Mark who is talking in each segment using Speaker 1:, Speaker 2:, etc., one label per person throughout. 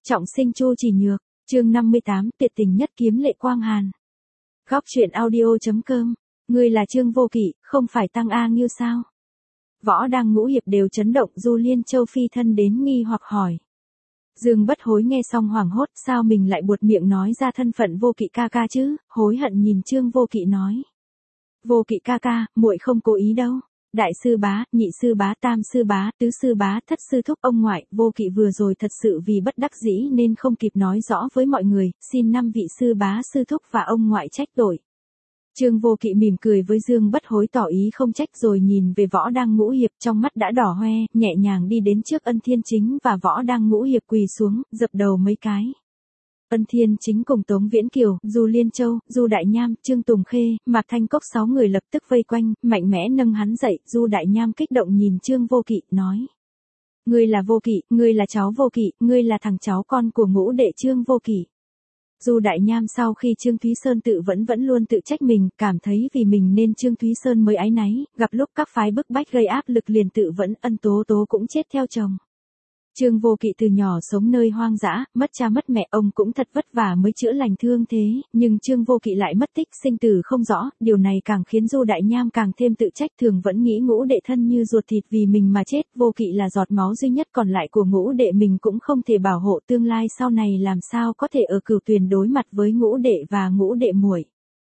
Speaker 1: Trọng sinh Chu Chỉ Nhược, chương 58, tuyệt tình nhất kiếm Lệ Quang Hàn. Góc truyện audio.com, ngươi là Trương Vô Kỵ, không phải Tăng A Nghiêu sao? Võ Đăng Ngũ Hiệp đều chấn động, Du Liên Châu phi thân đến nghi hoặc hỏi. Dương Bất Hối nghe xong hoảng hốt, sao mình lại buột miệng nói ra thân phận Vô Kỵ ca ca chứ, hối hận nhìn Trương Vô Kỵ nói. Vô Kỵ ca ca, muội không cố ý đâu. Đại sư bá, nhị sư bá, tam sư bá, tứ sư bá, thất sư thúc ông ngoại, Vô Kỵ vừa rồi thật sự vì bất đắc dĩ nên không kịp nói rõ với mọi người, xin 5 vị sư bá, sư thúc và ông ngoại trách tội. Trương Vô Kỵ mỉm cười với Dương Bất Hối tỏ ý không trách rồi nhìn về Võ Đăng Ngũ Hiệp trong mắt đã đỏ hoe, nhẹ nhàng đi đến trước Ân Thiên Chính và Võ Đăng Ngũ Hiệp quỳ xuống, dập đầu mấy cái. Ân Thiên Chính cùng Tống Viễn Kiều, Du Liên Châu, Du Đại Nham, Trương Tùng Khê, Mạc Thanh Cốc 6 người lập tức vây quanh, mạnh mẽ nâng hắn dậy, Du Đại Nham kích động nhìn Trương Vô Kỵ, nói. Ngươi là Vô Kỵ, ngươi là cháu Vô Kỵ, ngươi là thằng cháu con của ngũ đệ Trương Vô Kỵ. Du Đại Nham sau khi Trương Thúy Sơn vẫn luôn tự trách mình, cảm thấy vì mình nên Trương Thúy Sơn mới áy náy, gặp lúc các phái bức bách gây áp lực liền tự vẫn, Ân Tố Tố cũng chết theo chồng. Trương Vô Kỵ từ nhỏ sống nơi hoang dã, mất cha mất mẹ, ông cũng thật vất vả mới chữa lành thương thế, nhưng Trương Vô Kỵ lại mất tích, sinh tử không rõ, điều này càng khiến Du Đại Nham càng thêm tự trách, thường vẫn nghĩ ngũ đệ thân như ruột thịt vì mình mà chết, Vô Kỵ là giọt máu duy nhất còn lại của ngũ đệ mình cũng không thể bảo hộ, tương lai sau này làm sao có thể ở Cửu Tuyền đối mặt với ngũ đệ và ngũ đệ muội.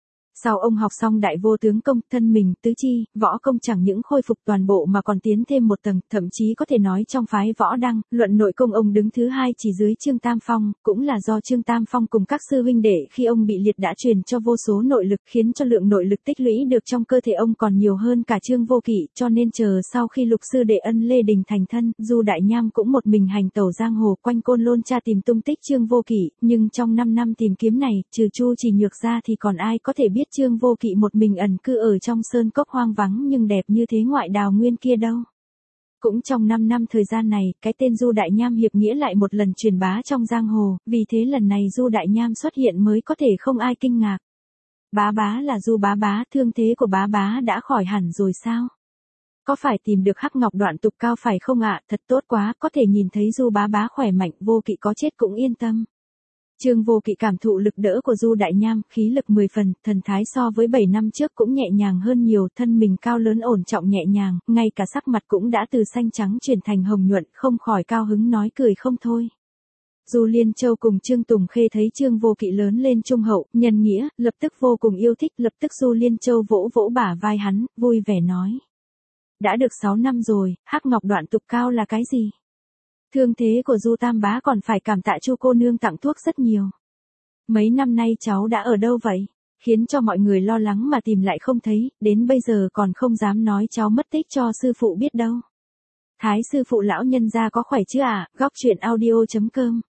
Speaker 1: Sau ông học xong Đại Vô Tướng Công, thân mình, tứ chi, võ công chẳng những khôi phục toàn bộ mà còn tiến thêm một tầng, thậm chí có thể nói trong phái Võ Đăng, luận nội công ông đứng thứ 2 chỉ dưới Trương Tam Phong, cũng là do Trương Tam Phong cùng các sư huynh đệ khi ông bị liệt đã truyền cho vô số nội lực, khiến cho lượng nội lực tích lũy được trong cơ thể ông còn nhiều hơn cả Trương Vô Kỵ, cho nên chờ sau khi Lục sư đệ Ân Lê Đình thành thân, Du Đại Nham cũng một mình hành tẩu giang hồ quanh Côn Lôn tra tìm tung tích Trương Vô Kỵ, nhưng trong 5 năm tìm kiếm này, trừ Chu Chỉ Nhược ra thì còn ai có thể biết Trương Vô Kỵ một mình ẩn cư ở trong sơn cốc hoang vắng nhưng đẹp như thế ngoại đào nguyên kia đâu. Cũng trong 5 năm thời gian này, cái tên Du Đại Nham hiệp nghĩa lại một lần truyền bá trong giang hồ, vì thế lần này Du Đại Nham xuất hiện mới có thể không ai kinh ngạc. Bá bá là Du bá bá, thương thế của bá bá đã khỏi hẳn rồi sao? Có phải tìm được Hắc Ngọc Đoạn Tục Cao phải không ạ? Thật tốt quá, có thể nhìn thấy Du bá bá khỏe mạnh, Vô Kỵ có chết cũng yên tâm. Trương Vô Kỵ cảm thụ lực đỡ của Du Đại Nham, khí lực 10 phần, thần thái so với 7 năm trước cũng nhẹ nhàng hơn nhiều, thân mình cao lớn ổn trọng nhẹ nhàng, ngay cả sắc mặt cũng đã từ xanh trắng chuyển thành hồng nhuận, không khỏi cao hứng nói cười không thôi. Du Liên Châu cùng Trương Tùng Khê thấy Trương Vô Kỵ lớn lên trung hậu, nhân nghĩa, lập tức vô cùng yêu thích, lập tức Du Liên Châu vỗ vỗ bả vai hắn, vui vẻ nói. Đã được 6 năm rồi, Hắc Ngọc Đoạn Tục Cao là cái gì? Thương thế của Du Tam bá còn phải cảm tạ Chu cô nương tặng thuốc rất nhiều. Mấy năm nay cháu đã ở đâu vậy? Khiến cho mọi người lo lắng mà tìm lại không thấy, đến bây giờ còn không dám nói cháu mất tích cho sư phụ biết đâu. Thái sư phụ lão nhân gia có khỏe chứ à? Góc truyện audio.com.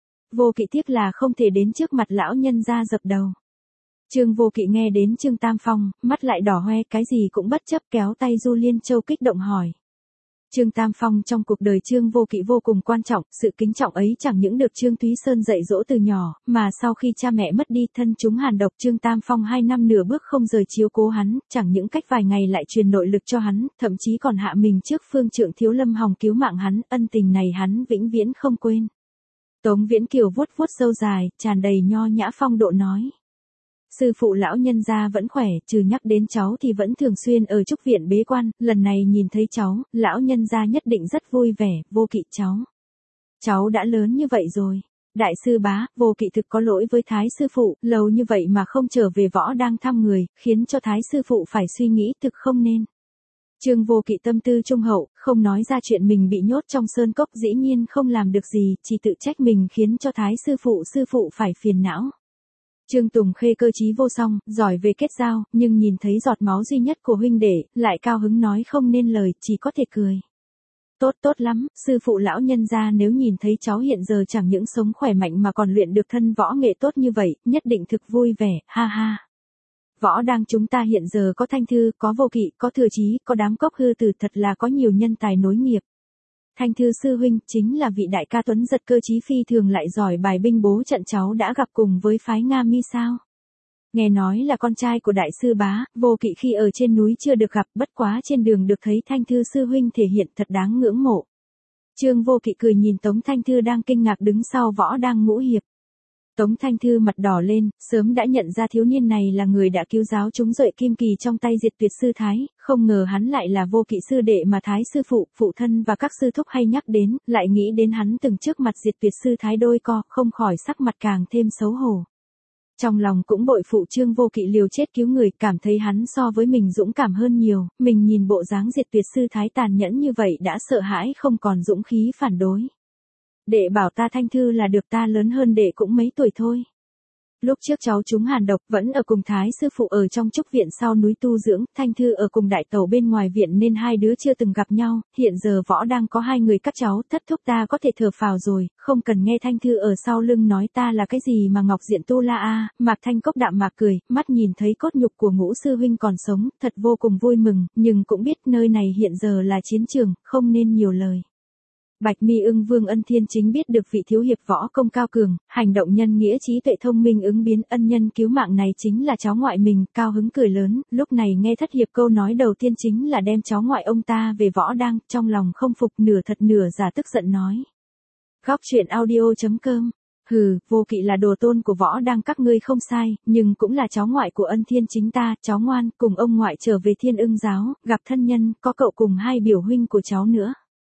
Speaker 1: Vô Kỵ tiếc là không thể đến trước mặt lão nhân gia dập đầu. Trương Vô Kỵ nghe đến Trương Tam Phong, mắt lại đỏ hoe, cái gì cũng bất chấp kéo tay Du Liên Châu kích động hỏi. Trương Tam Phong trong cuộc đời Trương Vô Kỵ vô cùng quan trọng, sự kính trọng ấy chẳng những được Trương Thúy Sơn dạy dỗ từ nhỏ, mà sau khi cha mẹ mất đi thân chúng hàn độc, Trương Tam Phong 2 năm nửa bước không rời chiếu cố hắn, chẳng những cách vài ngày lại truyền nội lực cho hắn, thậm chí còn hạ mình trước phương trượng Thiếu Lâm Hòng cứu mạng hắn, ân tình này hắn vĩnh viễn không quên. Tống Viễn Kiều vuốt vuốt râu dài, tràn đầy nho nhã phong độ nói. Sư phụ lão nhân gia vẫn khỏe, trừ nhắc đến cháu thì vẫn thường xuyên ở trúc viện bế quan, lần này nhìn thấy cháu, lão nhân gia nhất định rất vui vẻ, Vô Kỵ cháu. Cháu đã lớn như vậy rồi. Đại sư bá, Vô Kỵ thực có lỗi với Thái sư phụ, lâu như vậy mà không trở về Võ đang thăm người, khiến cho Thái sư phụ phải suy nghĩ thực không nên. Trương Vô Kỵ tâm tư trung hậu, không nói ra chuyện mình bị nhốt trong sơn cốc dĩ nhiên không làm được gì, chỉ tự trách mình khiến cho Thái sư phụ phải phiền não. Trương Tùng Khê cơ trí vô song, giỏi về kết giao, nhưng nhìn thấy giọt máu duy nhất của huynh đệ, lại cao hứng nói không nên lời, chỉ có thể cười. Tốt lắm, sư phụ lão nhân gia nếu nhìn thấy cháu hiện giờ chẳng những sống khỏe mạnh mà còn luyện được thân võ nghệ tốt như vậy, nhất định thực vui vẻ, ha ha. Võ đang chúng ta hiện giờ có Thanh Thư, có Vô Kỵ, có Thừa Chí, có đám Cốc Hư Tử, thật là có nhiều nhân tài nối nghiệp. Thanh Thư sư huynh chính là vị đại ca tuấn giật cơ trí phi thường lại giỏi bài binh bố trận, cháu đã gặp cùng với phái Nga Mi sao? Nghe nói là con trai của đại sư bá, Vô Kỵ khi ở trên núi chưa được gặp, bất quá trên đường được thấy Thanh Thư sư huynh thể hiện thật đáng ngưỡng mộ. Trương Vô Kỵ cười nhìn Tống Thanh Thư đang kinh ngạc đứng sau Võ Đang Ngũ Hiệp. Tống Thanh Thư mặt đỏ lên, sớm đã nhận ra thiếu niên này là người đã cứu giáo chúng Duệ Kim Kỳ trong tay Diệt Tuyệt sư thái, không ngờ hắn lại là Vô Kỵ sư đệ mà Thái sư phụ, phụ thân và các sư thúc hay nhắc đến, lại nghĩ đến hắn từng trước mặt Diệt Tuyệt sư thái đôi co, không khỏi sắc mặt càng thêm xấu hổ. Trong lòng cũng bội phụ Trương Vô Kỵ liều chết cứu người, cảm thấy hắn so với mình dũng cảm hơn nhiều, mình nhìn bộ dáng Diệt Tuyệt sư thái tàn nhẫn như vậy đã sợ hãi không còn dũng khí phản đối. Đệ bảo ta Thanh Thư là được, ta lớn hơn đệ cũng mấy tuổi thôi. Lúc trước cháu chúng hàn độc vẫn ở cùng Thái sư phụ ở trong trúc viện sau núi tu dưỡng, Thanh Thư ở cùng đại tẩu bên ngoài viện nên hai đứa chưa từng gặp nhau, hiện giờ Võ đang có hai người các cháu, thất thúc ta có thể thở phào rồi, không cần nghe Thanh Thư ở sau lưng nói ta là cái gì mà Ngọc Diện Tu La a. Mạc Thanh Cốc đạm mạc cười, mắt nhìn thấy cốt nhục của Ngũ sư huynh còn sống, thật vô cùng vui mừng, nhưng cũng biết nơi này hiện giờ là chiến trường, không nên nhiều lời. Bạch Mi Ưng Vương Ân Thiên Chính biết được vị thiếu hiệp võ công cao cường, hành động nhân nghĩa trí tuệ thông minh ứng biến, ân nhân cứu mạng này chính là cháu ngoại mình, cao hứng cười lớn, lúc này nghe thất hiệp câu nói đầu tiên chính là đem cháu ngoại ông ta về Võ Đang, trong lòng không phục nửa thật nửa giả tức giận nói. Góc truyện audio.com. Hừ, Vô Kỵ là đồ tôn của Võ Đang các ngươi không sai, nhưng cũng là cháu ngoại của Ân Thiên Chính ta, cháu ngoan, cùng ông ngoại trở về Thiên Ưng giáo, gặp thân nhân, có cậu cùng hai biểu huynh của cháu nữa.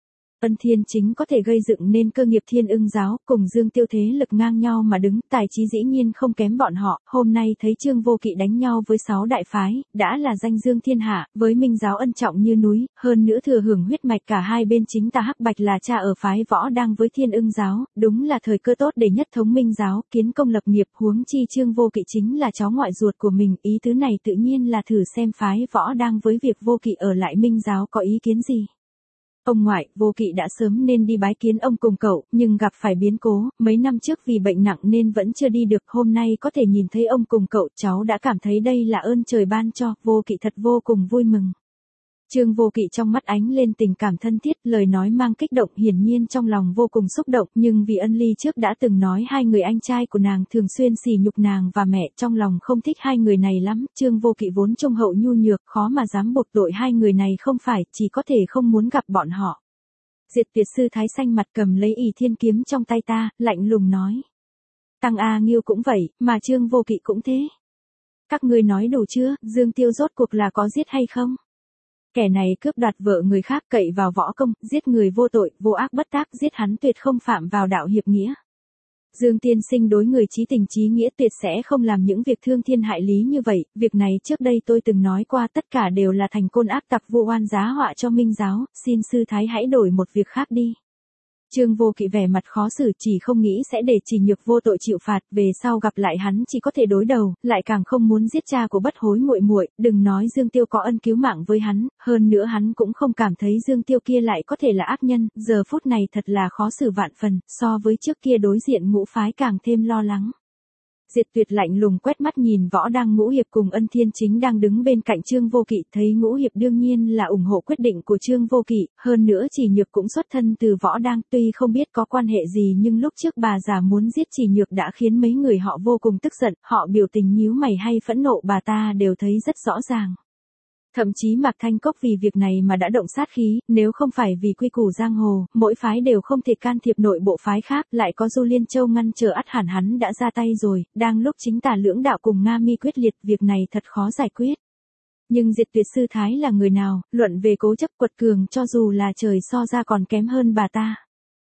Speaker 1: Ân Thiên Chính có thể gây dựng nên cơ nghiệp Thiên Ưng giáo, cùng Dương Tiêu thế lực ngang nhau mà đứng, tài trí dĩ nhiên không kém bọn họ, hôm nay thấy Trương Vô Kỵ đánh nhau với 6 đại phái, đã là danh dương thiên hạ, với Minh giáo ân trọng như núi, hơn nữa thừa hưởng huyết mạch cả hai bên, chính ta Hắc Bạch là cha ở phái Võ Đang với Thiên Ưng giáo, đúng là thời cơ tốt để nhất thống Minh giáo, kiến công lập nghiệp, huống chi Trương Vô Kỵ chính là cháu ngoại ruột của mình, ý tứ này tự nhiên là thử xem phái Võ Đang với việc Vô Kỵ ở lại Minh giáo có ý kiến gì. Ông ngoại, Vô Kỵ đã sớm nên đi bái kiến ông cùng cậu, nhưng gặp phải biến cố, mấy năm trước vì bệnh nặng nên vẫn chưa đi được, hôm nay có thể nhìn thấy ông cùng cậu, cháu đã cảm thấy đây là ơn trời ban cho, Vô Kỵ thật vô cùng vui mừng. Trương Vô Kỵ trong mắt ánh lên tình cảm thân thiết, lời nói mang kích động, hiển nhiên trong lòng vô cùng xúc động, nhưng vì Ân Ly trước đã từng nói hai người anh trai của nàng thường xuyên sỉ nhục nàng và mẹ, trong lòng không thích hai người này lắm, Trương Vô Kỵ vốn trung hậu nhu nhược, khó mà dám buộc tội hai người này, không phải, chỉ có thể không muốn gặp bọn họ. Diệt Tuyệt sư thái xanh mặt cầm lấy ỷ thiên kiếm trong tay ta, lạnh lùng nói. Tăng A Nghiêu cũng vậy, mà Trương Vô Kỵ cũng thế. Các ngươi nói đủ chưa, Dương Tiêu rốt cuộc là có giết hay không? Kẻ này cướp đoạt vợ người khác, cậy vào võ công, giết người vô tội, vô ác bất tác, giết hắn tuyệt không phạm vào đạo hiệp nghĩa. Dương tiên sinh đối người chí tình chí nghĩa tuyệt sẽ không làm những việc thương thiên hại lý như vậy, việc này trước đây tôi từng nói qua, tất cả đều là thành côn ác tặc vu oan giá họa cho Minh giáo, xin sư thái hãy đổi một việc khác đi. Trương Vô Kỵ vẻ mặt khó xử, chỉ không nghĩ sẽ để Chỉ Nhược vô tội chịu phạt, về sau gặp lại hắn chỉ có thể đối đầu, lại càng không muốn giết cha của bất hối muội muội, đừng nói Dương Tiêu có ân cứu mạng với hắn, hơn nữa hắn cũng không cảm thấy Dương Tiêu kia lại có thể là ác nhân, giờ phút này thật là khó xử vạn phần, so với trước kia đối diện ngũ phái càng thêm lo lắng. Diệt Tuyệt lạnh lùng quét mắt nhìn Võ Đang Ngũ hiệp cùng Ân Thiên Chính đang đứng bên cạnh Trương Vô Kỵ, thấy Ngũ hiệp đương nhiên là ủng hộ quyết định của Trương Vô Kỵ, hơn nữa Chỉ Nhược cũng xuất thân từ Võ Đang, tuy không biết có quan hệ gì nhưng lúc trước bà già muốn giết Chỉ Nhược đã khiến mấy người họ vô cùng tức giận, họ biểu tình nhíu mày hay phẫn nộ bà ta đều thấy rất rõ ràng. Thậm chí Mạc Thanh Cốc vì việc này mà đã động sát khí, nếu không phải vì quy củ giang hồ, mỗi phái đều không thể can thiệp nội bộ phái khác, lại có Du Liên Châu ngăn trở ắt hẳn hắn đã ra tay rồi, đang lúc chính tà lưỡng đạo cùng Nga Mi quyết liệt, việc này thật khó giải quyết. Nhưng Diệt Tuyệt sư thái là người nào, luận về cố chấp quật cường cho dù là trời so ra còn kém hơn bà ta.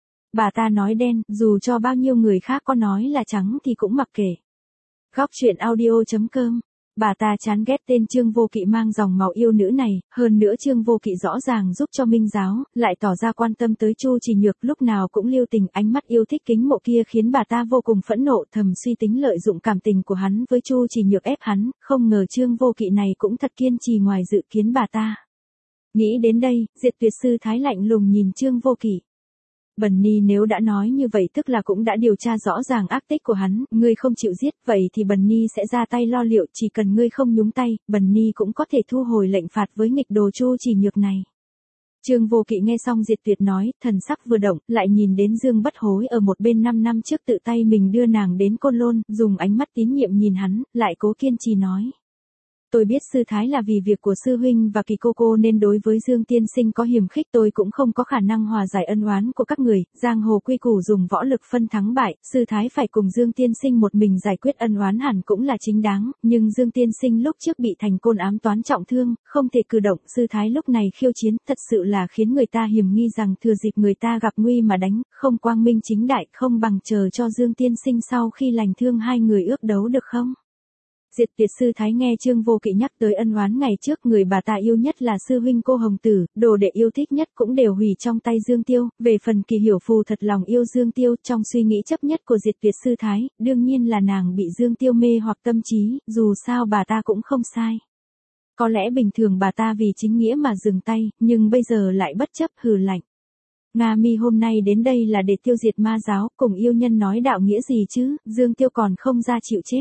Speaker 1: Bà ta nói đen, dù cho bao nhiêu người khác có nói là trắng thì cũng mặc kệ. Góc truyện audio.com. Bà ta chán ghét tên Trương Vô Kỵ mang dòng máu yêu nữ này, hơn nữa Trương Vô Kỵ rõ ràng giúp cho Minh giáo, lại tỏ ra quan tâm tới Chu Chỉ Nhược, lúc nào cũng lưu tình, ánh mắt yêu thích kính mộ kia khiến bà ta vô cùng phẫn nộ, thầm suy tính lợi dụng cảm tình của hắn với Chu Chỉ Nhược ép hắn, không ngờ Trương Vô Kỵ này cũng thật kiên trì ngoài dự kiến bà ta. Nghĩ đến đây, Diệt Tuyệt sư thái lạnh lùng nhìn Trương Vô Kỵ. Bần Ni nếu đã nói như vậy tức là cũng đã điều tra rõ ràng ác tích của hắn, ngươi không chịu giết, vậy thì Bần Ni sẽ ra tay lo liệu, chỉ cần ngươi không nhúng tay, Bần Ni cũng có thể thu hồi lệnh phạt với nghịch đồ Chu Chỉ Nhược này. Trương Vô Kỵ nghe xong Diệt Tuyệt nói, thần sắc vừa động, lại nhìn đến Dương Bất Hối ở một bên 5 năm trước tự tay mình đưa nàng đến Côn Lôn, dùng ánh mắt tín nhiệm nhìn hắn, lại cố kiên trì nói. Tôi biết sư thái là vì việc của sư huynh và kỳ cô nên đối với Dương tiên sinh có hiềm khích, tôi cũng không có khả năng hòa giải ân oán của các người, giang hồ quy củ dùng võ lực phân thắng bại, sư thái phải cùng Dương tiên sinh một mình giải quyết ân oán hẳn cũng là chính đáng, nhưng Dương tiên sinh lúc trước bị thành côn ám toán trọng thương, không thể cử động, sư thái lúc này khiêu chiến, thật sự là khiến người ta hiềm nghi rằng thừa dịp người ta gặp nguy mà đánh, không quang minh chính đại, không bằng chờ cho Dương tiên sinh sau khi lành thương hai người ước đấu được không? Diệt Tuyệt sư thái nghe Trương Vô Kỵ nhắc tới ân oán ngày trước, người bà ta yêu nhất là sư huynh cô Hồng Tử, đồ đệ yêu thích nhất cũng đều hủy trong tay Dương Tiêu, về phần Kỳ Hiểu Phù thật lòng yêu Dương Tiêu, trong suy nghĩ chấp nhất của Diệt Tuyệt sư thái, đương nhiên là nàng bị Dương Tiêu mê hoặc tâm trí, dù sao bà ta cũng không sai. Có lẽ bình thường bà ta vì chính nghĩa mà dừng tay, nhưng bây giờ lại bất chấp, hừ lạnh. Nga Mi hôm nay đến đây là để tiêu diệt ma giáo, cùng yêu nhân nói đạo nghĩa gì chứ, Dương Tiêu còn không ra chịu chết.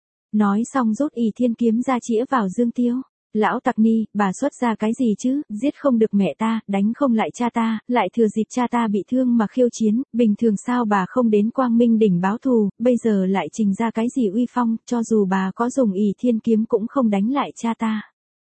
Speaker 1: Nói xong rút ỷ thiên kiếm ra chĩa vào Dương Tiêu. Lão tặc ni, bà xuất ra cái gì chứ, giết không được mẹ ta, đánh không lại cha ta, lại thừa dịp cha ta bị thương mà khiêu chiến, bình thường sao bà không đến Quang Minh đỉnh báo thù, bây giờ lại trình ra cái gì uy phong, cho dù bà có dùng ỷ thiên kiếm cũng không đánh lại cha ta.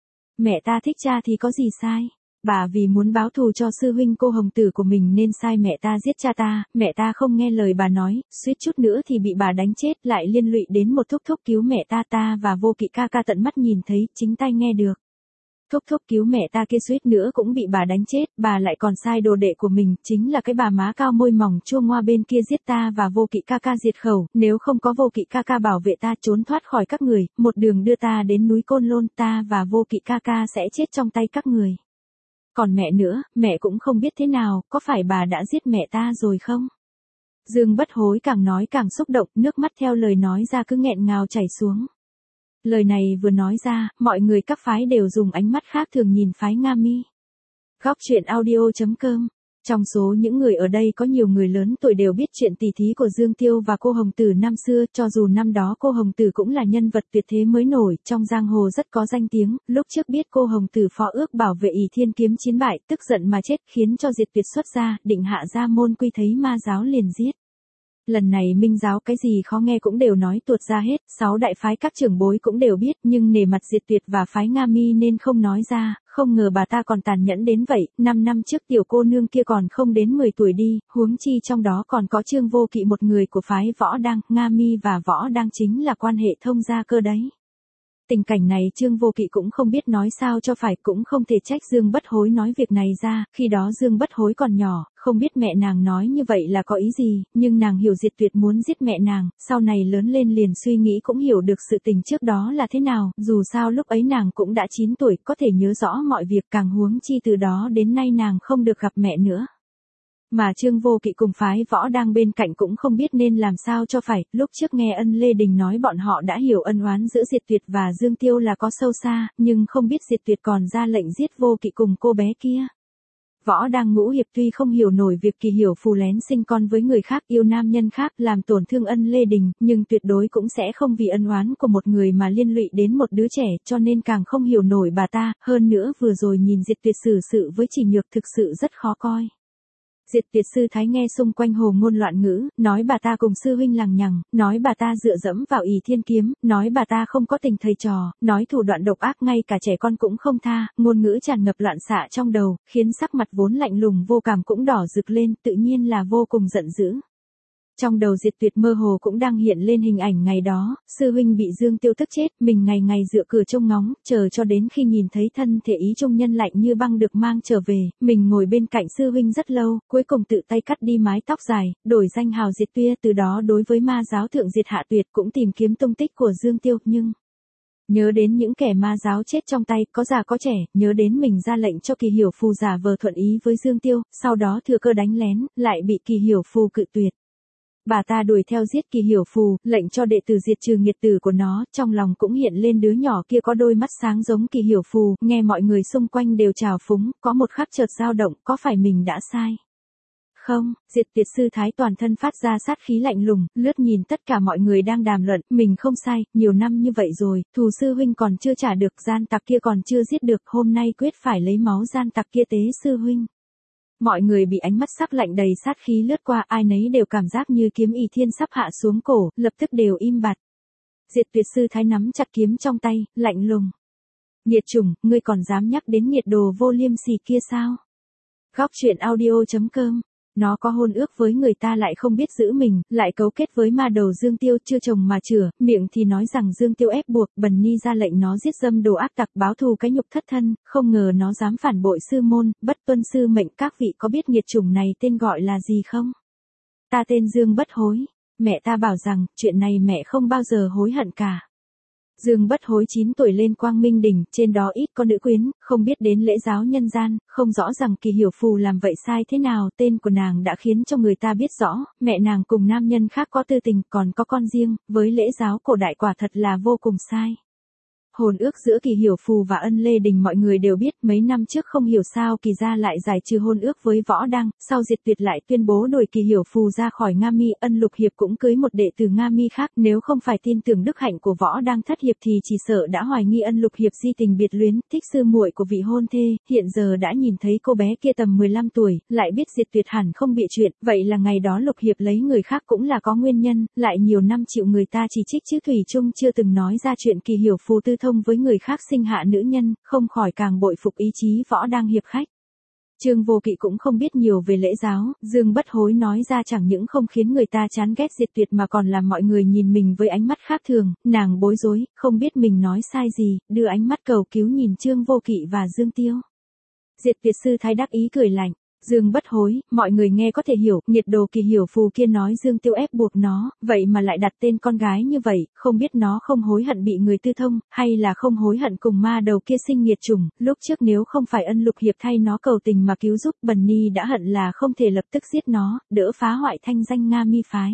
Speaker 1: Mẹ ta thích cha thì có gì sai? Bà vì muốn báo thù cho sư huynh cô Hồng Tử của mình nên sai mẹ ta giết cha ta, mẹ ta không nghe lời bà nói, suýt chút nữa thì bị bà đánh chết, lại liên lụy đến một thúc thúc cứu mẹ ta và Vô Kỵ ca ca tận mắt nhìn thấy, chính tay nghe được. Thúc thúc cứu mẹ ta kia suýt nữa cũng bị bà đánh chết, bà lại còn sai đồ đệ của mình, chính là cái bà má cao môi mỏng chua ngoa bên kia giết ta và Vô Kỵ ca ca diệt khẩu, nếu không có Vô Kỵ ca ca bảo vệ ta trốn thoát khỏi các người, một đường đưa ta đến núi Côn Lôn, ta và Vô Kỵ ca ca sẽ chết trong tay các người. Còn mẹ nữa, mẹ cũng không biết thế nào, có phải bà đã giết mẹ ta rồi không? Dương Bất Hối càng nói càng xúc động, nước mắt theo lời nói ra cứ nghẹn ngào chảy xuống. Lời này vừa nói ra, mọi người các phái đều dùng ánh mắt khác thường nhìn phái Nga Mi. Góc truyện audio.com. Trong số những người ở đây có nhiều người lớn tuổi đều biết chuyện tỉ thí của Dương Tiêu và cô Hồng Tử năm xưa, cho dù năm đó cô Hồng Tử cũng là nhân vật tuyệt thế mới nổi, trong giang hồ rất có danh tiếng, lúc trước biết cô Hồng Tử phó ước bảo vệ ỷ thiên kiếm chiến bại, tức giận mà chết, khiến cho Diệt Tuyệt xuất ra, định hạ ra môn quy, thấy ma giáo liền giết. Lần này Minh giáo cái gì khó nghe cũng đều nói tuột ra hết, 6 đại phái các trưởng bối cũng đều biết, nhưng nể mặt Diệt Tuyệt và phái Nga Mi nên không nói ra, không ngờ bà ta còn tàn nhẫn đến vậy, 5 năm trước tiểu cô nương kia còn không đến 10 tuổi đi, huống chi trong đó còn có Trương Vô Kỵ, một người của phái Võ Đăng, Nga Mi và Võ Đăng chính là quan hệ thông gia cơ đấy. Tình cảnh này Trương Vô Kỵ cũng không biết nói sao cho phải, cũng không thể trách Dương Bất Hối nói việc này ra, khi đó Dương Bất Hối còn nhỏ, không biết mẹ nàng nói như vậy là có ý gì, nhưng nàng hiểu Diệt Tuyệt muốn giết mẹ nàng, sau này lớn lên liền suy nghĩ cũng hiểu được sự tình trước đó là thế nào, dù sao lúc ấy nàng cũng đã 9 tuổi, có thể nhớ rõ mọi việc, càng huống chi từ đó đến nay nàng không được gặp mẹ nữa. Mà Trương Vô Kỵ cùng phái Võ đang bên cạnh cũng không biết nên làm sao cho phải, lúc trước nghe Ân Lê Đình nói bọn họ đã hiểu ân oán giữa Diệt Tuyệt và Dương Tiêu là có sâu xa, nhưng không biết Diệt Tuyệt còn ra lệnh giết Vô Kỵ cùng cô bé kia. Võ đang ngũ hiệp tuy không hiểu nổi việc Kỳ Hiểu Phù lén sinh con với người khác, yêu nam nhân khác, làm tổn thương Ân Lê Đình, nhưng tuyệt đối cũng sẽ không vì ân oán của một người mà liên lụy đến một đứa trẻ, cho nên càng không hiểu nổi bà ta, hơn nữa vừa rồi nhìn Diệt Tuyệt xử sự với Chỉ Nhược thực sự rất khó coi. Diệt Tuyệt sư thái nghe xung quanh hồ ngôn loạn ngữ, nói bà ta cùng sư huynh lằng nhằng, nói bà ta dựa dẫm vào ỷ thiên kiếm, nói bà ta không có tình thầy trò, nói thủ đoạn độc ác ngay cả trẻ con cũng không tha, ngôn ngữ tràn ngập loạn xạ trong đầu, khiến sắc mặt vốn lạnh lùng Vô Cảm cũng đỏ rực lên, tự nhiên là vô cùng giận dữ. Trong đầu Diệt Tuyệt mơ hồ cũng đang hiện lên hình ảnh ngày đó, sư huynh bị Dương Tiêu tức chết, mình ngày ngày dựa cửa trông ngóng, chờ cho đến khi nhìn thấy thân thể ý trung nhân lạnh như băng được mang trở về, mình ngồi bên cạnh sư huynh rất lâu, cuối cùng tự tay cắt đi mái tóc dài, đổi danh hào Diệt Tuyệt, từ đó đối với ma giáo thượng diệt hạ tuyệt cũng tìm kiếm tung tích của Dương Tiêu, nhưng nhớ đến những kẻ ma giáo chết trong tay, có già có trẻ, nhớ đến mình ra lệnh cho Kỳ Hiểu Phù giả vờ thuận ý với Dương Tiêu, sau đó thừa cơ đánh lén, lại bị Kỳ Hiểu Phù cự tuyệt. Bà ta đuổi theo giết Kỳ Hiểu Phù, lệnh cho đệ tử diệt trừ nghiệt tử của nó, trong lòng cũng hiện lên đứa nhỏ kia có đôi mắt sáng giống Kỳ Hiểu Phù, nghe mọi người xung quanh đều trào phúng, có một khắc chợt dao động, có phải mình đã sai? Không, Diệt Tuyệt sư thái toàn thân phát ra sát khí lạnh lùng, lướt nhìn tất cả mọi người đang đàm luận, mình không sai, nhiều năm như vậy rồi, thù sư huynh còn chưa trả được, gian tặc kia còn chưa giết được, hôm nay quyết phải lấy máu gian tặc kia tế sư huynh. Mọi người bị ánh mắt sắc lạnh đầy sát khí lướt qua, ai nấy đều cảm giác như kiếm ỷ thiên sắp hạ xuống cổ, lập tức đều im bặt. Diệt Tuyệt sư thái nắm chặt kiếm trong tay, lạnh lùng. Nghiệt chủng, ngươi còn dám nhắc đến nghiệt đồ vô liêm sỉ kia sao? Góc truyện audio.com. Nó có hôn ước với người ta lại không biết giữ mình, lại cấu kết với ma đầu Dương Tiêu chưa chồng mà chửa, miệng thì nói rằng Dương Tiêu ép buộc, Bần Ni ra lệnh nó giết dâm đồ ác tặc báo thù cái nhục thất thân, không ngờ nó dám phản bội sư môn, bất tuân sư mệnh. Các vị có biết nghiệt chủng này tên gọi là gì không? Ta tên Dương Bất Hối, mẹ ta bảo rằng, chuyện này mẹ không bao giờ hối hận cả. Dương Bất Hối 9 tuổi lên Quang Minh Đỉnh, trên đó ít có nữ quyến, không biết đến lễ giáo nhân gian, không rõ rằng Kỳ Hiểu Phù làm vậy sai thế nào, tên của nàng đã khiến cho người ta biết rõ, mẹ nàng cùng nam nhân khác có tư tình, còn có con riêng, với lễ giáo cổ đại quả thật là vô cùng sai. Hôn ước giữa Kỳ Hiểu Phù và Ân Lê Đình mọi người đều biết, mấy năm trước không hiểu sao Kỳ gia lại giải trừ hôn ước với Võ Đăng, sau diệt tuyệt lại tuyên bố đuổi Kỳ Hiểu Phù ra khỏi Nga Mi. Ân Lục Hiệp cũng cưới một đệ tử Nga Mi khác, nếu không phải tin tưởng đức hạnh của Võ Đăng thất hiệp thì chỉ sợ đã hoài nghi Ân Lục Hiệp di tình biệt luyến, thích sư muội của vị hôn thê. Hiện giờ đã nhìn thấy cô bé kia tầm 15 tuổi, lại biết diệt tuyệt hẳn không bịa chuyện, vậy là ngày đó Lục Hiệp lấy người khác cũng là có nguyên nhân, lại nhiều năm chịu người ta chỉ trích chứ thủy chung chưa từng nói ra chuyện Kỳ Hiểu Phù tư thông với người khác sinh hạ nữ nhân, không khỏi càng bội phục ý chí Võ Đăng hiệp khách. Trương Vô Kỵ cũng không biết nhiều về lễ giáo, Dương Bất Hối nói ra chẳng những không khiến người ta chán ghét diệt tuyệt mà còn làm mọi người nhìn mình với ánh mắt khác thường, nàng bối rối, không biết mình nói sai gì, đưa ánh mắt cầu cứu nhìn Trương Vô Kỵ và Dương Tiêu. Diệt tuyệt sư thái đắc ý cười lạnh. Dương Bất Hối, mọi người nghe có thể hiểu, nghiệt đồ Kỳ Hiểu Phù kia nói Dương Tiêu ép buộc nó, vậy mà lại đặt tên con gái như vậy, không biết nó không hối hận bị người tư thông, hay là không hối hận cùng ma đầu kia sinh nghiệt chủng, lúc trước nếu không phải Ân Lục Hiệp thay nó cầu tình mà cứu giúp, Bần Ni đã hận là không thể lập tức giết nó, đỡ phá hoại thanh danh Nga Mi phái.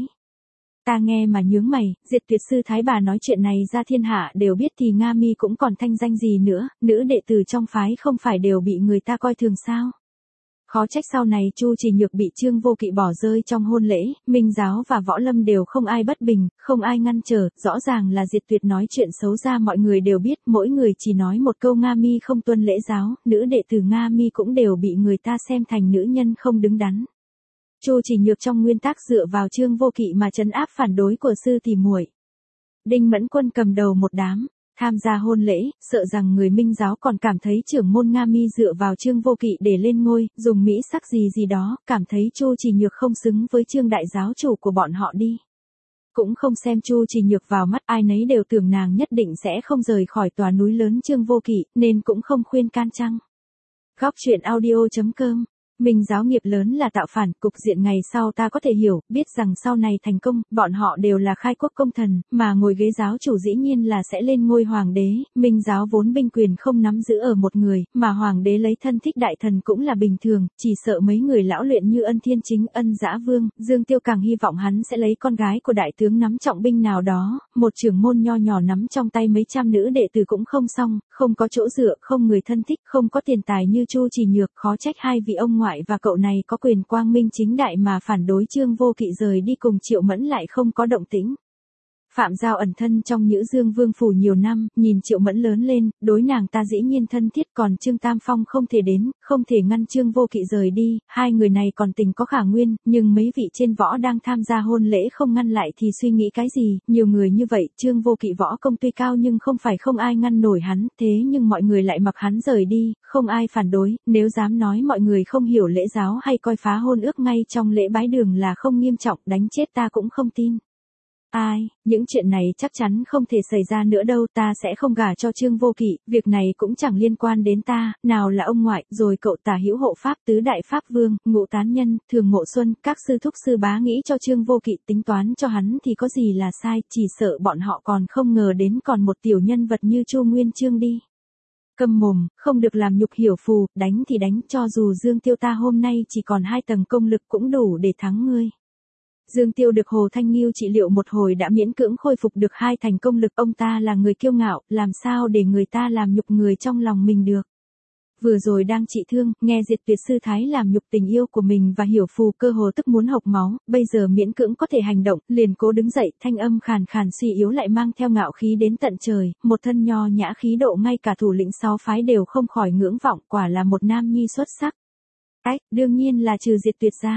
Speaker 1: Ta nghe mà nhướng mày, diệt tuyệt sư thái bà nói chuyện này ra thiên hạ đều biết thì Nga Mi cũng còn thanh danh gì nữa, nữ đệ tử trong phái không phải đều bị người ta coi thường sao? Khó trách sau này Chu Chỉ Nhược bị Trương Vô Kỵ bỏ rơi trong hôn lễ, Minh giáo và Võ Lâm đều không ai bất bình, không ai ngăn trở, rõ ràng là diệt tuyệt nói chuyện xấu ra mọi người đều biết, mỗi người chỉ nói một câu Nga Mi không tuân lễ giáo, nữ đệ tử Nga Mi cũng đều bị người ta xem thành nữ nhân không đứng đắn. Chu Chỉ Nhược trong nguyên tắc dựa vào Trương Vô Kỵ mà trấn áp phản đối của sư tỷ muội. Đinh Mẫn Quân cầm đầu một đám tham gia hôn lễ, sợ rằng người Minh giáo còn cảm thấy trưởng môn Nga Mi dựa vào Trương Vô Kỵ để lên ngôi, dùng mỹ sắc gì đó, cảm thấy Chu Chỉ Nhược không xứng với Trương đại giáo chủ của bọn họ đi. Cũng không xem Chu Chỉ Nhược vào mắt, ai nấy đều tưởng nàng nhất định sẽ không rời khỏi tòa núi lớn Trương Vô Kỵ, nên cũng không khuyên can chăng. Góc truyện audio.com. Minh giáo nghiệp lớn là tạo phản, cục diện ngày sau ta có thể hiểu, biết rằng sau này thành công, bọn họ đều là khai quốc công thần, mà ngồi ghế giáo chủ dĩ nhiên là sẽ lên ngôi hoàng đế, Minh giáo vốn binh quyền không nắm giữ ở một người, mà hoàng đế lấy thân thích đại thần cũng là bình thường, chỉ sợ mấy người lão luyện như Ân Thiên Chính, Ân Dã Vương, Dương Tiêu càng hy vọng hắn sẽ lấy con gái của đại tướng nắm trọng binh nào đó, một trưởng môn nho nhỏ nắm trong tay mấy trăm nữ đệ tử cũng không xong, không có chỗ dựa, không người thân thích, không có tiền tài như Chu Chỉ Nhược, khó trách hai vị ông ngoại và cậu này có quyền quang minh chính đại mà phản đối Trương Vô Kỵ rời đi cùng Triệu Mẫn lại không có động tĩnh. Phạm Giao ẩn thân trong Nhữ Dương Vương phủ nhiều năm, nhìn Triệu Mẫn lớn lên, đối nàng ta dĩ nhiên thân thiết, còn Trương Tam Phong không thể đến, không thể ngăn Trương Vô Kỵ rời đi, hai người này còn tình có khả nguyên, nhưng mấy vị trên võ đang tham gia hôn lễ không ngăn lại thì suy nghĩ cái gì, nhiều người như vậy, Trương Vô Kỵ võ công tuy cao nhưng không phải không ai ngăn nổi hắn, thế nhưng mọi người lại mặc hắn rời đi, không ai phản đối, nếu dám nói mọi người không hiểu lễ giáo hay coi phá hôn ước ngay trong lễ bái đường là không nghiêm trọng, đánh chết ta cũng không tin. Ai, những chuyện này chắc chắn không thể xảy ra nữa đâu, ta sẽ không gả cho Trương Vô Kỵ, việc này cũng chẳng liên quan đến ta, nào là ông ngoại, rồi cậu Tả Hữu hộ pháp, tứ đại pháp vương, Ngũ Tán Nhân, Thường Mộ Xuân, các sư thúc sư bá nghĩ cho Trương Vô Kỵ tính toán cho hắn thì có gì là sai, chỉ sợ bọn họ còn không ngờ đến còn một tiểu nhân vật như Chu Nguyên Chương đi. Câm mồm, không được làm nhục Hiểu Phù, đánh thì đánh, cho dù Dương Tiêu ta hôm nay chỉ còn 2 tầng công lực cũng đủ để thắng ngươi. Dương Tiêu được Hồ Thanh Nghiêu trị liệu một hồi đã miễn cưỡng khôi phục được 2 thành công lực, ông ta là người kiêu ngạo, làm sao để người ta làm nhục người trong lòng mình được. Vừa rồi đang trị thương, nghe diệt tuyệt sư thái làm nhục tình yêu của mình và Hiểu Phù cơ hồ tức muốn hộc máu, bây giờ miễn cưỡng có thể hành động, liền cố đứng dậy, thanh âm khàn khàn suy yếu lại mang theo ngạo khí đến tận trời, một thân nho nhã khí độ ngay cả thủ lĩnh 6 phái đều không khỏi ngưỡng vọng, quả là một nam nhi xuất sắc. Đương nhiên là trừ diệt tuyệt ra.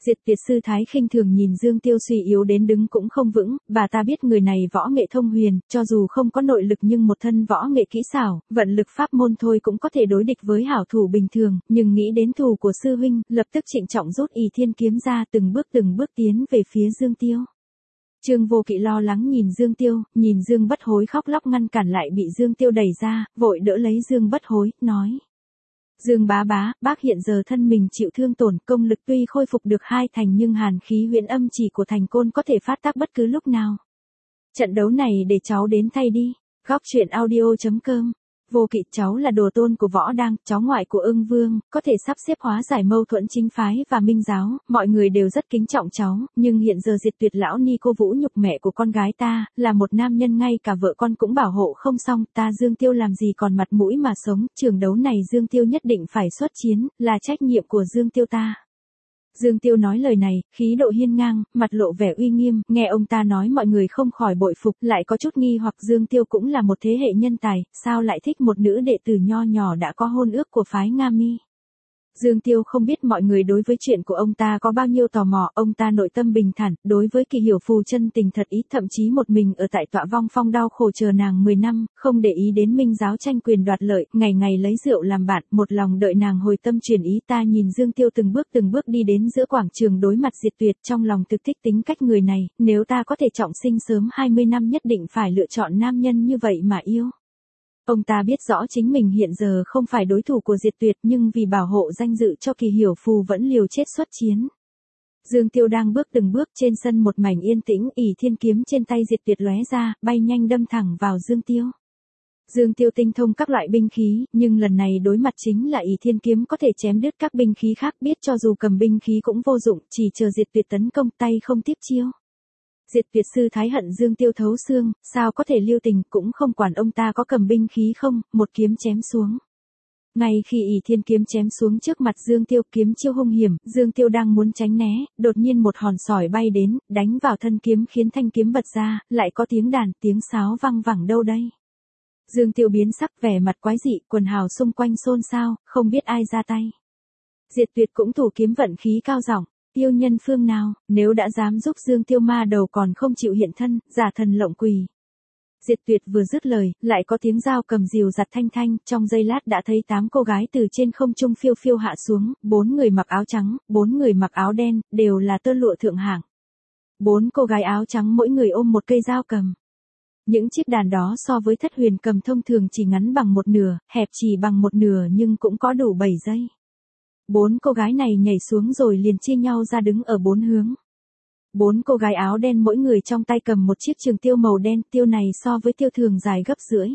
Speaker 1: Diệt tuyệt sư thái khinh thường nhìn Dương Tiêu suy yếu đến đứng cũng không vững, bà ta biết người này võ nghệ thông huyền, cho dù không có nội lực nhưng một thân võ nghệ kỹ xảo, vận lực pháp môn thôi cũng có thể đối địch với hảo thủ bình thường, nhưng nghĩ đến thù của sư huynh, lập tức trịnh trọng rút Ỷ Thiên kiếm ra từng bước tiến về phía Dương Tiêu. Trương Vô Kỵ lo lắng nhìn Dương Tiêu, nhìn Dương Bất Hối khóc lóc ngăn cản lại bị Dương Tiêu đẩy ra, vội đỡ lấy Dương Bất Hối, nói. Dương bá bá, bác hiện giờ thân mình chịu thương tổn, công lực tuy khôi phục được 2 thành nhưng hàn khí huyễn âm chỉ của thành côn có thể phát tác bất cứ lúc nào. Trận đấu này để cháu đến thay đi. Góc truyện audio.com. Vô Kỵ, cháu là đồ tôn của Võ Đang, cháu ngoại của Ưng Vương, có thể sắp xếp hóa giải mâu thuẫn chính phái và minh giáo, mọi người đều rất kính trọng cháu, nhưng hiện giờ Diệt Tuyệt lão ni cô vũ nhục mẹ của con gái ta, là một nam nhân ngay cả vợ con cũng bảo hộ không xong, ta Dương Tiêu làm gì còn mặt mũi mà sống, trường đấu này Dương Tiêu nhất định phải xuất chiến, là trách nhiệm của Dương Tiêu ta. Dương Tiêu nói lời này, khí độ hiên ngang, mặt lộ vẻ uy nghiêm, nghe ông ta nói mọi người không khỏi bội phục, lại có chút nghi hoặc Dương Tiêu cũng là một thế hệ nhân tài, sao lại thích một nữ đệ tử nho nhỏ đã có hôn ước của phái Nga Mi. Dương Tiêu không biết mọi người đối với chuyện của ông ta có bao nhiêu tò mò, ông ta nội tâm bình thản, đối với Kỳ Hiểu Phù chân tình thật ý, thậm chí một mình ở tại tọa vong phong đau khổ chờ nàng 10 năm, không để ý đến minh giáo tranh quyền đoạt lợi, ngày ngày lấy rượu làm bạn, một lòng đợi nàng hồi tâm chuyển ý. Ta nhìn Dương Tiêu từng bước đi đến giữa quảng trường đối mặt Diệt Tuyệt, trong lòng thực thích tính cách người này, nếu ta có thể trọng sinh sớm 20 năm nhất định phải lựa chọn nam nhân như vậy mà yêu. Ông ta biết rõ chính mình hiện giờ không phải đối thủ của Diệt Tuyệt nhưng vì bảo hộ danh dự cho Kỳ Hiểu Phù vẫn liều chết xuất chiến. Dương Tiêu đang từng bước trên sân một mảnh yên tĩnh, Ỷ Thiên kiếm trên tay Diệt Tuyệt lóe ra, bay nhanh đâm thẳng vào Dương Tiêu. Dương Tiêu tinh thông các loại binh khí, nhưng lần này đối mặt chính là Ỷ Thiên kiếm có thể chém đứt các binh khí khác, biết cho dù cầm binh khí cũng vô dụng, chỉ chờ Diệt Tuyệt tấn công tay không tiếp chiêu. Diệt Tuyệt sư thái hận Dương Tiêu thấu xương, sao có thể lưu tình, cũng không quản ông ta có cầm binh khí không, một kiếm chém xuống. Ngay khi Ỷ Thiên kiếm chém xuống trước mặt Dương Tiêu, kiếm chiêu hung hiểm, Dương Tiêu đang muốn tránh né, đột nhiên một hòn sỏi bay đến, đánh vào thân kiếm khiến thanh kiếm bật ra, lại có tiếng đàn, tiếng sáo vang vẳng đâu đây. Dương Tiêu biến sắc, vẻ mặt quái dị, quần hào xung quanh xôn xao, không biết ai ra tay. Diệt Tuyệt cũng thủ kiếm vận khí cao giọng. Tiêu nhân phương nào, nếu đã dám giúp Dương Tiêu ma đầu còn không chịu hiện thân, giả thần lộng quỷ. Diệt Tuyệt vừa dứt lời, lại có tiếng dao cầm rìu giặt thanh thanh, trong giây lát đã thấy 8 cô gái từ trên không trung phiêu phiêu hạ xuống, 4 người mặc áo trắng, 4 người mặc áo đen, đều là tơ lụa thượng hạng. 4 cô gái áo trắng mỗi người ôm một cây dao cầm. Những chiếc đàn đó so với Thất Huyền cầm thông thường chỉ ngắn bằng một nửa, hẹp chỉ bằng một nửa nhưng cũng có đủ 7 giây. 4 cô gái này nhảy xuống rồi liền chia nhau ra đứng ở 4 hướng. 4 cô gái áo đen mỗi người trong tay cầm một chiếc trường tiêu màu đen, tiêu này so với tiêu thường dài gấp rưỡi.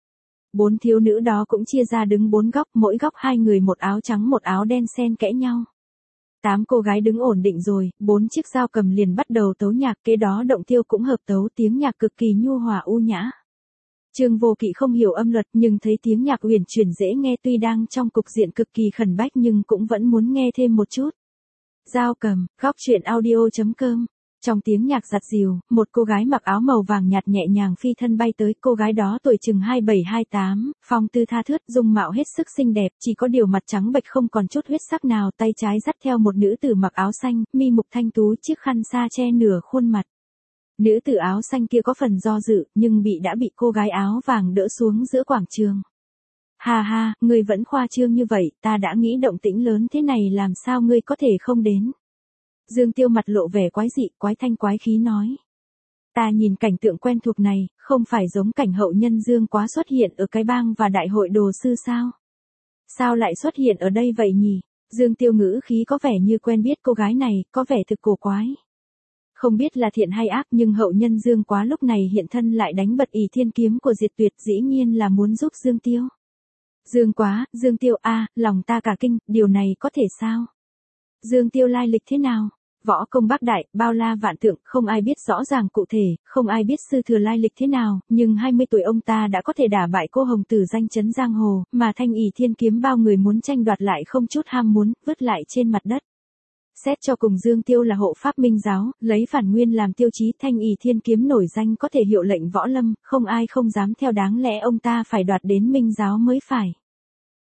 Speaker 1: 4 thiếu nữ đó cũng chia ra đứng 4 góc, mỗi góc 2 người một áo trắng một áo đen xen kẽ nhau. 8 cô gái đứng ổn định rồi, 4 chiếc dao cầm liền bắt đầu tấu nhạc, kế đó động tiêu cũng hợp tấu, tiếng nhạc cực kỳ nhu hòa u nhã. Trương Vô Kỵ không hiểu âm luật nhưng thấy tiếng nhạc uyển chuyển dễ nghe, tuy đang trong cục diện cực kỳ khẩn bách nhưng cũng vẫn muốn nghe thêm một chút. Dao cầm, góc truyện audio.com. Trong tiếng nhạc giặt dìu, một cô gái mặc áo màu vàng nhạt nhẹ nhàng phi thân bay tới, cô gái đó tuổi chừng 27-28, phong tư tha thướt, dung mạo hết sức xinh đẹp, chỉ có điều mặt trắng bệch không còn chút huyết sắc nào, tay trái dắt theo một nữ tử mặc áo xanh, mi mục thanh tú, chiếc khăn sa che nửa khuôn mặt. Nữ tử áo xanh kia có phần do dự, nhưng đã bị cô gái áo vàng đỡ xuống giữa quảng trường. Ha ha, ngươi vẫn khoa trương như vậy, ta đã nghĩ động tĩnh lớn thế này làm sao ngươi có thể không đến. Dương Tiêu mặt lộ vẻ quái dị, quái thanh quái khí nói. Ta nhìn cảnh tượng quen thuộc này, không phải giống cảnh hậu nhân Dương Quá xuất hiện ở cái bang và đại hội đồ sư sao? Sao lại xuất hiện ở đây vậy nhỉ? Dương Tiêu ngữ khí có vẻ như quen biết cô gái này, có vẻ thực cổ quái. Không biết là thiện hay ác nhưng hậu nhân Dương Quá lúc này hiện thân lại đánh bật Ỷ Thiên kiếm của Diệt Tuyệt, dĩ nhiên là muốn giúp Dương Tiêu. Dương Quá, Dương Tiêu lòng ta cả kinh, điều này có thể sao? Dương Tiêu lai lịch thế nào? Võ công bác đại, bao la vạn tượng, không ai biết rõ ràng cụ thể, không ai biết sư thừa lai lịch thế nào, nhưng 20 tuổi ông ta đã có thể đả bại cô hồng tử danh chấn giang hồ, mà thanh Ỷ Thiên kiếm bao người muốn tranh đoạt lại không chút ham muốn, vứt lại trên mặt đất. Xét cho cùng Dương Tiêu là hộ pháp minh giáo, lấy phản nguyên làm tiêu chí, thanh Ỷ Thiên kiếm nổi danh có thể hiệu lệnh võ lâm, không ai không dám theo, đáng lẽ ông ta phải đoạt đến minh giáo mới phải.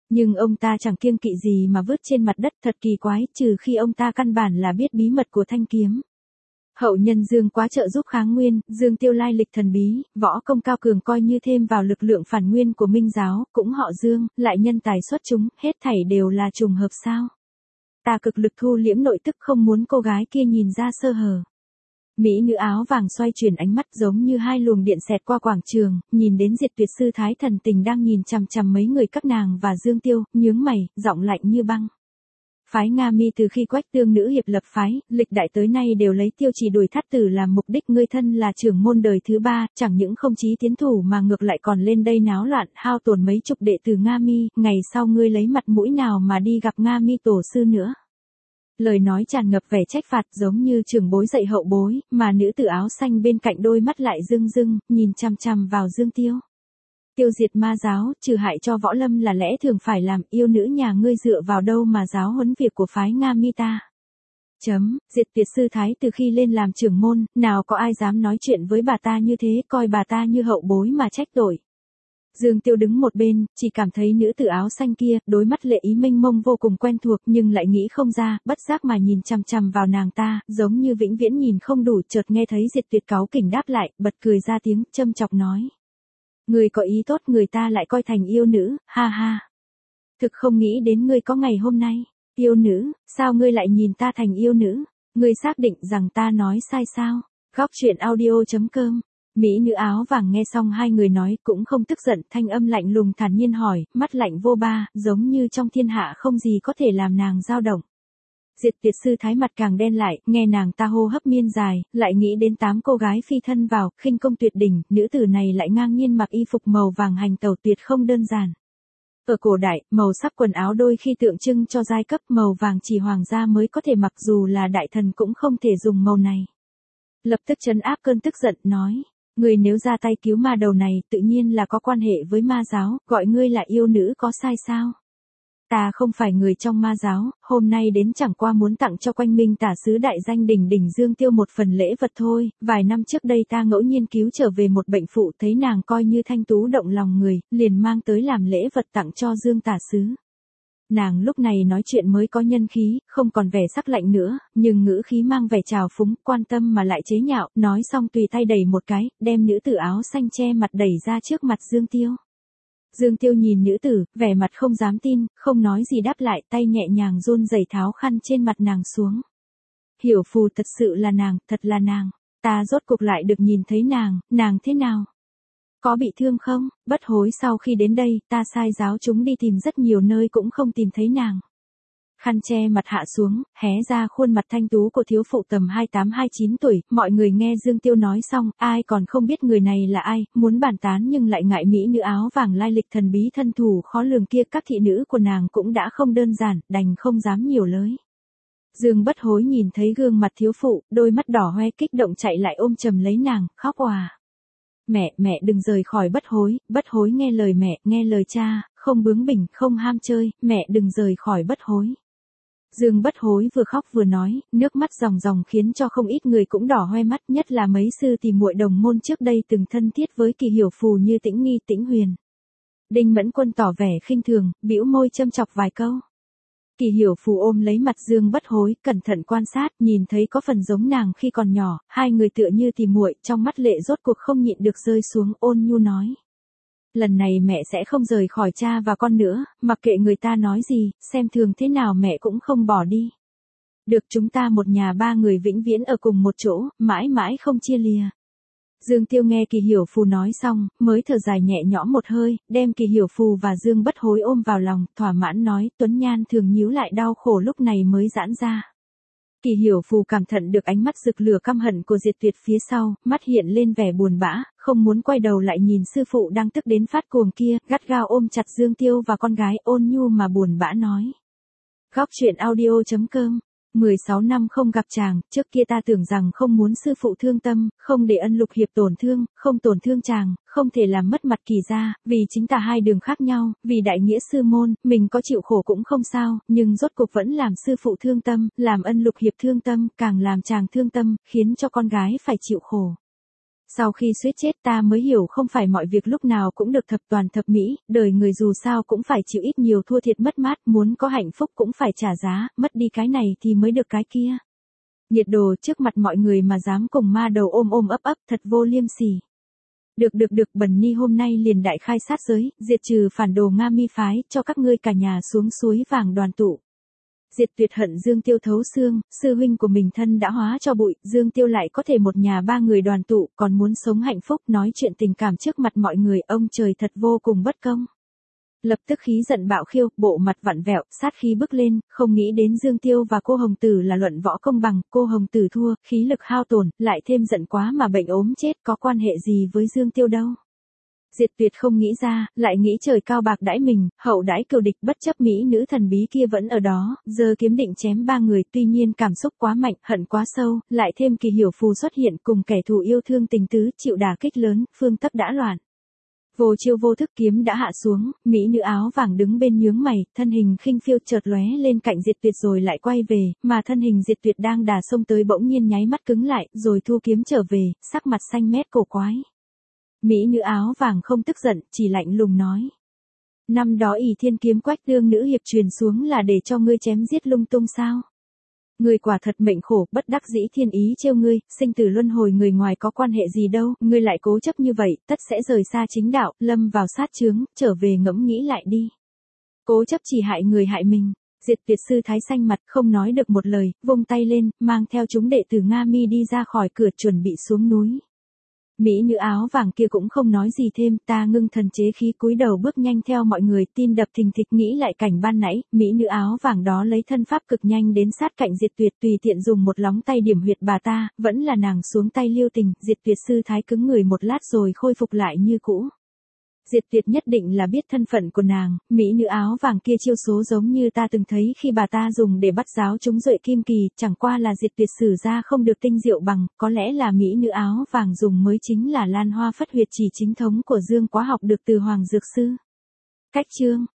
Speaker 1: Nhưng ông ta chẳng kiêng kỵ gì mà vứt trên mặt đất, thật kỳ quái, trừ khi ông ta căn bản là biết bí mật của thanh kiếm. Hậu nhân Dương Quá trợ giúp kháng Nguyên, Dương Tiêu lai lịch thần bí, võ công cao cường coi như thêm vào lực lượng phản nguyên của Minh giáo, cũng họ Dương, lại nhân tài xuất chúng, hết thảy đều là trùng hợp sao? Ta cực lực thu liễm nội tức, không muốn cô gái kia nhìn ra sơ hở. Mỹ nữ áo vàng xoay chuyển ánh mắt giống như hai luồng điện xẹt qua quảng trường, nhìn đến Diệt Tuyệt sư thái thần tình đang nhìn chằm chằm mấy người các nàng và Dương Tiêu, nhướng mày, giọng lạnh như băng. Phái Nga Mi từ khi Quách Tương nữ hiệp lập phái, lịch đại tới nay đều lấy Tiêu Chỉ đuổi Thát Tử làm mục đích, ngươi thân là trưởng môn đời thứ 3, chẳng những không chí tiến thủ mà ngược lại còn lên đây náo loạn, hao tổn mấy chục đệ tử Nga Mi, ngày sau ngươi lấy mặt mũi nào mà đi gặp Nga Mi tổ sư nữa. Lời nói tràn ngập vẻ trách phạt giống như trưởng bối dạy hậu bối, mà nữ tử áo xanh bên cạnh đôi mắt lại rưng rưng, nhìn chằm chằm vào Dương Tiêu. Tiêu diệt ma giáo, trừ hại cho võ lâm là lẽ thường phải làm, yêu nữ nhà ngươi dựa vào đâu mà giáo huấn việc của phái Nga Mi ta. Diệt Tuyệt sư thái từ khi lên làm trưởng môn, nào có ai dám nói chuyện với bà ta như thế, coi bà ta như hậu bối mà trách tội. Dương Tiêu đứng một bên, chỉ cảm thấy nữ tử áo xanh kia, đôi mắt lệ ý mênh mông vô cùng quen thuộc nhưng lại nghĩ không ra, bất giác mà nhìn chằm chằm vào nàng ta, giống như vĩnh viễn nhìn không đủ, chợt nghe thấy Diệt Tuyệt cáu kỉnh đáp lại, bật cười ra tiếng, châm chọc nói. Người có ý tốt người ta lại coi thành yêu nữ, ha ha. Thực không nghĩ đến ngươi có ngày hôm nay. Yêu nữ, sao ngươi lại nhìn ta thành yêu nữ? Ngươi xác định rằng ta nói sai sao? Góc truyện audio.com. Mỹ nữ áo vàng nghe xong hai người nói cũng không tức giận, thanh âm lạnh lùng thản nhiên hỏi, mắt lạnh vô ba, giống như trong thiên hạ không gì có thể làm nàng dao động. Diệt Tuyệt sư thái mặt càng đen lại, nghe nàng ta hô hấp miên dài, lại nghĩ đến 8 cô gái phi thân vào, khinh công tuyệt đỉnh, nữ tử này lại ngang nhiên mặc y phục màu vàng hành tẩu tuyệt không đơn giản. Ở cổ đại, màu sắc quần áo đôi khi tượng trưng cho giai cấp, màu vàng chỉ hoàng gia mới có thể mặc, dù là đại thần cũng không thể dùng màu này. Lập tức trấn áp cơn tức giận, nói, ngươi nếu ra tay cứu ma đầu này, tự nhiên là có quan hệ với ma giáo, gọi ngươi là yêu nữ có sai sao? Ta không phải người trong ma giáo, hôm nay đến chẳng qua muốn tặng cho Quanh Minh tả sứ đại danh đỉnh đỉnh Dương Tiêu một phần lễ vật thôi, vài năm trước đây ta ngẫu nhiên cứu trở về một bệnh phụ, thấy nàng coi như thanh tú động lòng người, liền mang tới làm lễ vật tặng cho Dương tả sứ. Nàng lúc này nói chuyện mới có nhân khí, không còn vẻ sắc lạnh nữa, nhưng ngữ khí mang vẻ trào phúng, quan tâm mà lại chế nhạo, nói xong tùy tay đẩy một cái, đem nữ tử áo xanh che mặt đẩy ra trước mặt Dương Tiêu. Dương Tiêu nhìn nữ tử, vẻ mặt không dám tin, không nói gì đáp lại, tay nhẹ nhàng run rẩy tháo khăn trên mặt nàng xuống. Hiểu phù, thật sự là nàng, thật là nàng, ta rốt cuộc lại được nhìn thấy nàng thế nào? Có bị thương không? Bất hối, sau khi đến đây, ta sai giáo chúng đi tìm rất nhiều nơi cũng không tìm thấy nàng. Khăn che mặt hạ xuống, hé ra khuôn mặt thanh tú của thiếu phụ tầm 28-29 tuổi, mọi người nghe Dương Tiêu nói xong, ai còn không biết người này là ai, muốn bàn tán nhưng lại ngại mỹ nữ áo vàng lai lịch thần bí thân thủ khó lường kia, các thị nữ của nàng cũng đã không đơn giản, đành không dám nhiều lời. Dương Bất Hối nhìn thấy gương mặt thiếu phụ, đôi mắt đỏ hoe kích động chạy lại ôm chầm lấy nàng, khóc òa. Mẹ đừng rời khỏi Bất Hối nghe lời mẹ, nghe lời cha, không bướng bỉnh, không ham chơi, mẹ đừng rời khỏi Bất Hối. Dương Bất Hối vừa khóc vừa nói, nước mắt ròng ròng khiến cho không ít người cũng đỏ hoe mắt, nhất là mấy sư tỷ muội đồng môn trước đây từng thân thiết với Kỳ Hiểu Phù như Tĩnh Nghi, Tĩnh Huyền. Đinh Mẫn Quân tỏ vẻ khinh thường, bĩu môi châm chọc vài câu. Kỳ Hiểu Phù ôm lấy mặt Dương Bất Hối, cẩn thận quan sát, nhìn thấy có phần giống nàng khi còn nhỏ, hai người tựa như tỉ muội, trong mắt lệ rốt cuộc không nhịn được rơi xuống, ôn nhu nói. Lần này mẹ sẽ không rời khỏi cha và con nữa, mặc kệ người ta nói gì, xem thường thế nào mẹ cũng không bỏ đi. Được, chúng ta một nhà ba người vĩnh viễn ở cùng một chỗ, mãi mãi không chia lìa. Dương Tiêu nghe Kỳ Hiểu Phù nói xong, mới thở dài nhẹ nhõm một hơi, đem Kỳ Hiểu Phù và Dương Bất Hối ôm vào lòng, thỏa mãn nói, Tuấn Nhan thường nhíu lại đau khổ lúc này mới giãn ra. Kỳ Hiểu Phù cảm thận được ánh mắt rực lửa căm hận của Diệt Tuyệt phía sau, mắt hiện lên vẻ buồn bã, không muốn quay đầu lại nhìn sư phụ đang tức đến phát cuồng kia, gắt gao ôm chặt Dương Tiêu và con gái, ôn nhu mà buồn bã nói. Góc truyện audio.com. 16 năm không gặp chàng, trước kia ta tưởng rằng không muốn sư phụ thương tâm, không để Ân Lục Hiệp tổn thương, không tổn thương chàng, không thể làm mất mặt Kỳ gia, vì chính ta hai đường khác nhau, vì đại nghĩa sư môn, mình có chịu khổ cũng không sao, nhưng rốt cuộc vẫn làm sư phụ thương tâm, làm Ân Lục Hiệp thương tâm, càng làm chàng thương tâm, khiến cho con gái phải chịu khổ. Sau khi suýt chết ta mới hiểu không phải mọi việc lúc nào cũng được thập toàn thập mỹ, đời người dù sao cũng phải chịu ít nhiều thua thiệt mất mát, muốn có hạnh phúc cũng phải trả giá, mất đi cái này thì mới được cái kia. Nhiệt Đồ trước mặt mọi người mà dám cùng ma đầu ôm ôm ấp ấp, thật vô liêm sỉ. Được, Bần Ni hôm nay liền đại khai sát giới, diệt trừ phản đồ Nga Mi phái, cho các ngươi cả nhà xuống suối vàng đoàn tụ. Diệt tuyệt hận Dương Tiêu thấu xương, sư huynh của mình thân đã hóa cho bụi, Dương Tiêu lại có thể một nhà ba người đoàn tụ, còn muốn sống hạnh phúc, nói chuyện tình cảm trước mặt mọi người, ông trời thật vô cùng bất công. Lập tức khí giận bạo khiêu, bộ mặt vặn vẹo, sát khí bức lên, không nghĩ đến Dương Tiêu và cô Hồng Tử là luận võ công bằng, cô Hồng Tử thua, khí lực hao tổn, lại thêm giận quá mà bệnh ốm chết, có quan hệ gì với Dương Tiêu đâu. Diệt tuyệt không nghĩ ra, lại nghĩ trời cao bạc đãi mình, hậu đãi cừu địch, bất chấp mỹ nữ thần bí kia vẫn ở đó, giơ kiếm định chém ba người, tuy nhiên cảm xúc quá mạnh, hận quá sâu, lại thêm Kỳ Hiểu Phù xuất hiện cùng kẻ thù yêu thương tình tứ, chịu đả kích lớn, phương tắc đã loạn. Vô chiêu vô thức kiếm đã hạ xuống, mỹ nữ áo vàng đứng bên nhướng mày, thân hình khinh phiêu chợt lóe lên cạnh Diệt Tuyệt rồi lại quay về, mà thân hình Diệt Tuyệt đang đà xông tới bỗng nhiên nháy mắt cứng lại, rồi thu kiếm trở về, sắc mặt xanh mét cổ quái. Mỹ nữ áo vàng không tức giận, chỉ lạnh lùng nói. Năm đó Ỷ Thiên kiếm Quách Tương nữ hiệp truyền xuống là để cho ngươi chém giết lung tung sao? Ngươi quả thật mệnh khổ, bất đắc dĩ thiên ý trêu ngươi, sinh tử luân hồi người ngoài có quan hệ gì đâu, ngươi lại cố chấp như vậy, tất sẽ rời xa chính đạo, lâm vào sát chướng, trở về ngẫm nghĩ lại đi. Cố chấp chỉ hại người hại mình. Diệt Tuyệt sư thái xanh mặt không nói được một lời, vung tay lên, mang theo chúng đệ tử Nga Mi đi ra khỏi cửa chuẩn bị xuống núi. Mỹ nữ áo vàng kia cũng không nói gì thêm, ta ngưng thần chế khí cúi đầu bước nhanh theo mọi người, tim đập thình thịch, nghĩ lại cảnh ban nãy, mỹ nữ áo vàng đó lấy thân pháp cực nhanh đến sát cạnh Diệt Tuyệt, tùy tiện dùng một lóng tay điểm huyệt bà ta, vẫn là nàng xuống tay lưu tình, Diệt Tuyệt sư thái cứng người một lát rồi khôi phục lại như cũ. Diệt Tuyệt nhất định là biết thân phận của nàng, mỹ nữ áo vàng kia chiêu số giống như ta từng thấy khi bà ta dùng để bắt giáo chúng Duệ Kim Kỳ, chẳng qua là Diệt Tuyệt sử ra không được tinh diệu bằng, có lẽ là mỹ nữ áo vàng dùng mới chính là Lan Hoa Phất Huyệt chỉ chính thống của Dương Quá học được từ Hoàng Dược Sư. Cách chương